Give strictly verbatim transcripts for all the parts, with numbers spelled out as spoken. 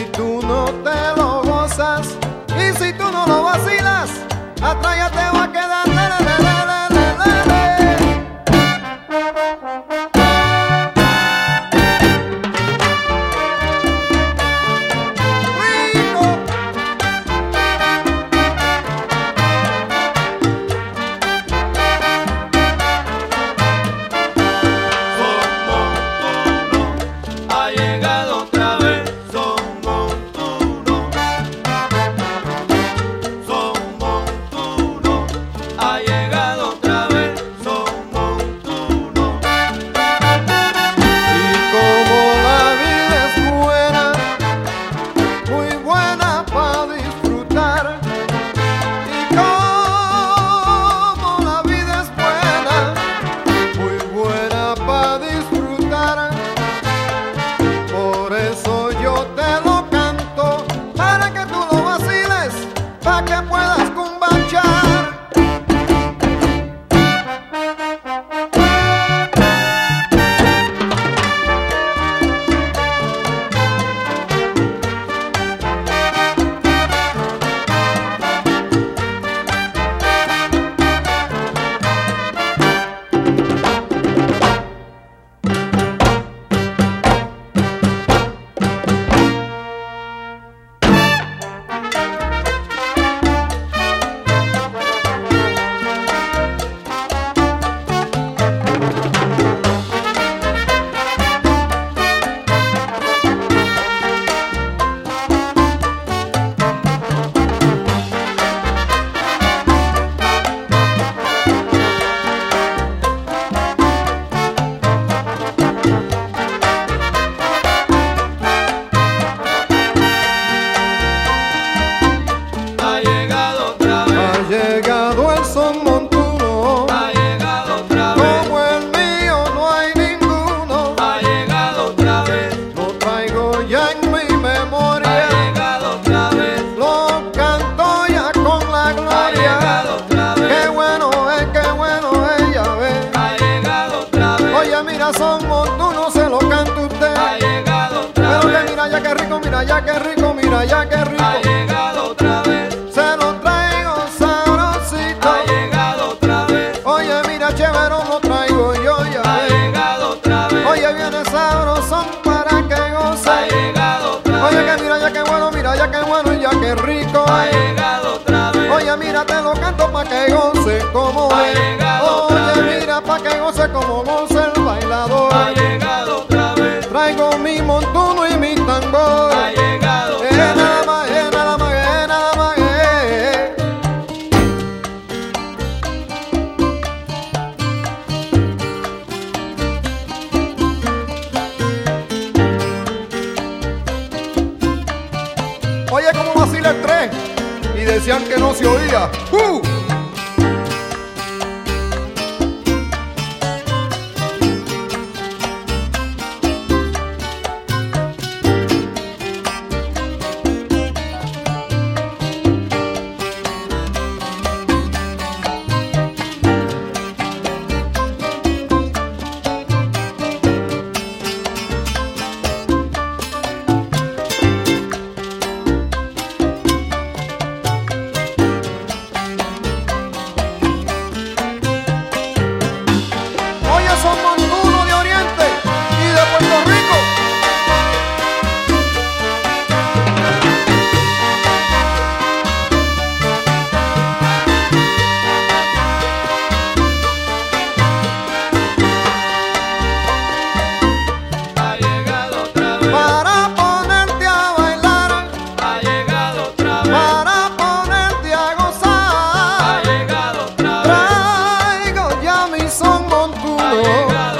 Si tú no te lo gozas y si tú no lo vacilas, atrás ya te va a quedar. Le, le, le, le, le, le, le. Ya que rico, mira ya que rico. Ha llegado otra vez. Se lo traigo sabrosito. Ha llegado otra vez. Oye, mira chévere, lo traigo yo ya. Ha llegado otra vez. Oye, viene sabrosón para que goce. Ha llegado otra vez. Oye, que mira ya que bueno, mira ya que bueno y ya que rico. Ha llegado otra vez. Oye, mira te lo canto pa' que goce como Ha es. llegado otra Oye, vez. mira pa' que goce como goce el bailador. Ha llegado otra vez. Traigo mi montuno y mi tambor. Ha llegado Eh, otra vez. nada más, eh, nada más, eh, nada más, eh. Oye, cómo vacila el tren. Y decían que no se oía. ¡Uh!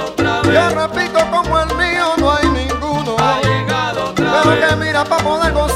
Ha llegado otra vez. Pero que mira pa' poder gozar.